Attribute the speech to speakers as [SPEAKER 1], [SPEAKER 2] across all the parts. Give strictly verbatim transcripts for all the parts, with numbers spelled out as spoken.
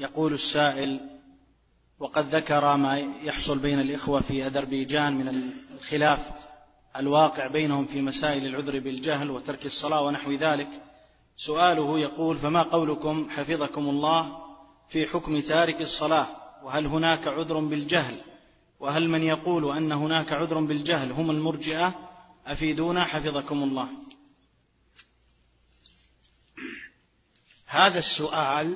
[SPEAKER 1] يقول السائل: وقد ذكر ما يحصل بين الإخوة في أذربيجان من الخلاف الواقع بينهم في مسائل العذر بالجهل وترك الصلاة ونحو ذلك. سؤاله يقول: فما قولكم حفظكم الله في حكم تارك الصلاة؟ وهل هناك عذر بالجهل؟ وهل من يقول أن هناك عذر بالجهل هم المرجئة؟ أفيدونا حفظكم الله.
[SPEAKER 2] هذا السؤال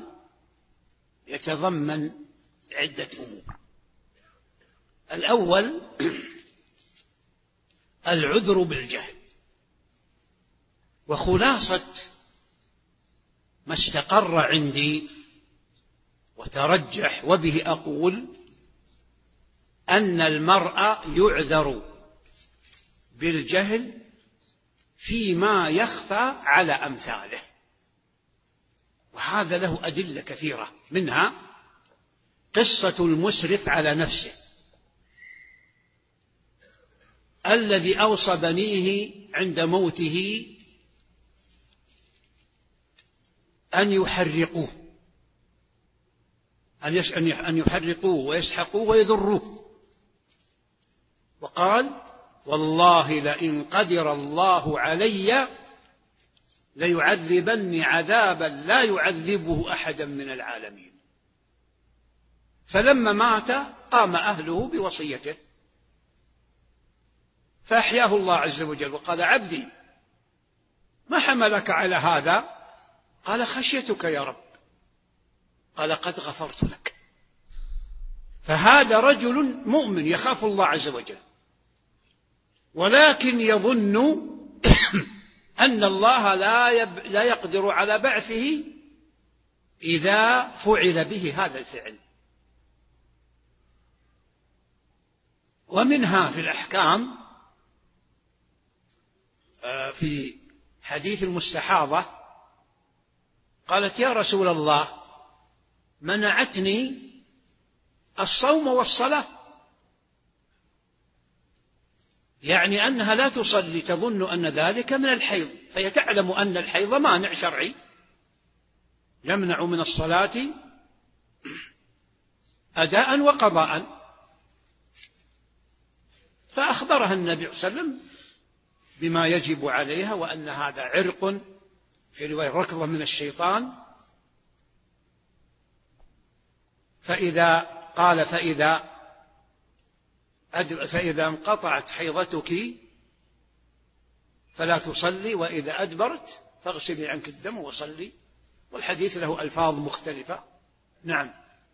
[SPEAKER 2] يتضمن عدة أمور. الأول العذر بالجهل، وخلاصة ما استقر عندي وترجح وبه أقول أن المرء يعذر بالجهل فيما يخفى على أمثاله، وهذا له أدلة كثيرة، منها قصة المسرف على نفسه الذي أوصى بنيه عند موته أن يحرقوه أن يحرقوه ويسحقوه ويذروه، وقال: والله لئن قدر الله علي ليعذبني عذابا لا يعذبه أحدا من العالمين. فلما مات قام أهله بوصيته فأحياه الله عز وجل وقال: عبدي ما حملك على هذا؟ قال: خشيتك يا رب. قال: قد غفرت لك. فهذا رجل مؤمن يخاف الله عز وجل، ولكن يظن أن الله لا, يب... لا يقدر على بعثه إذا فعل به هذا الفعل. ومنها في الأحكام في حديث المستحاضة قالت: يا رسول الله منعتني الصوم والصلاة، يعني أنها لا تصلي، تظن أن ذلك من الحيض، فهي تعلم أن الحيض مانع شرعي يمنع من الصلاة أداء وقضاء. فأخبرها النبي صلى الله عليه وسلم بما يجب عليها، وأن هذا عرق، في رواية ركضة من الشيطان. فإذا قال فإذا فإذا انقطعت حيضتك فلا تصلي، وإذا أدبرت فاغسلي عنك الدم وصلي. والحديث له ألفاظ مختلفة. نعم.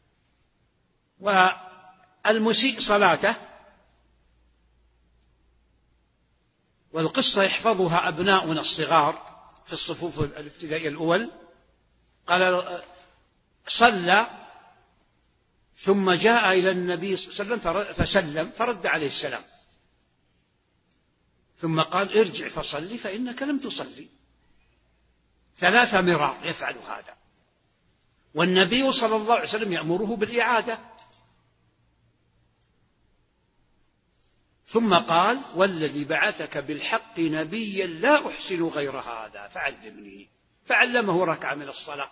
[SPEAKER 2] والمسيء صلاته، والقصة يحفظها أبناؤنا الصغار في الصفوف الابتدائية الأول، قال: صلى ثم جاء إلى النبي صلى الله عليه وسلم فسلم فرد عليه السلام، ثم قال: ارجع فصلي فإنك لم تصلي. ثلاث مرار يفعل هذا، والنبي صلى الله عليه وسلم يأمره بالإعادة. ثم قال: والذي بعثك بالحق نبيا لا أحسن غير هذا فعلمني، فعلمه ركعة من الصلاة.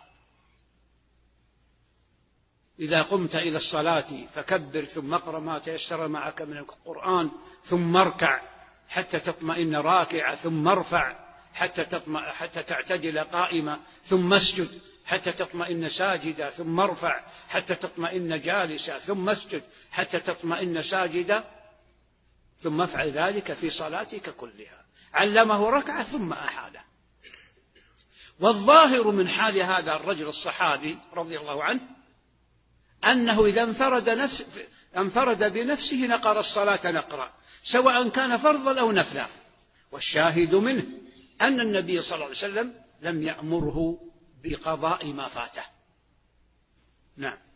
[SPEAKER 2] إذا قمت إلى الصلاة فكبر، ثم اقرأ ما تيسر معك من القرآن، ثم اركع حتى تطمئن راكعة، ثم ارفع حتى, تطمئن حتى تعتدل قائمة، ثم اسجد حتى تطمئن ساجدة، ثم ارفع حتى تطمئن جالسة، ثم اسجد حتى تطمئن ساجدة، ثم افعل ذلك في صلاتك كلها. علمه ركعة ثم أحاله. والظاهر من حال هذا الرجل الصحابي رضي الله عنه أنه إذا انفرد, نفس انفرد بنفسه نقر الصلاة نقرا، سواء كان فرضا أو نفلا. والشاهد منه أن النبي صلى الله عليه وسلم لم يأمره بقضاء ما فاته. نعم.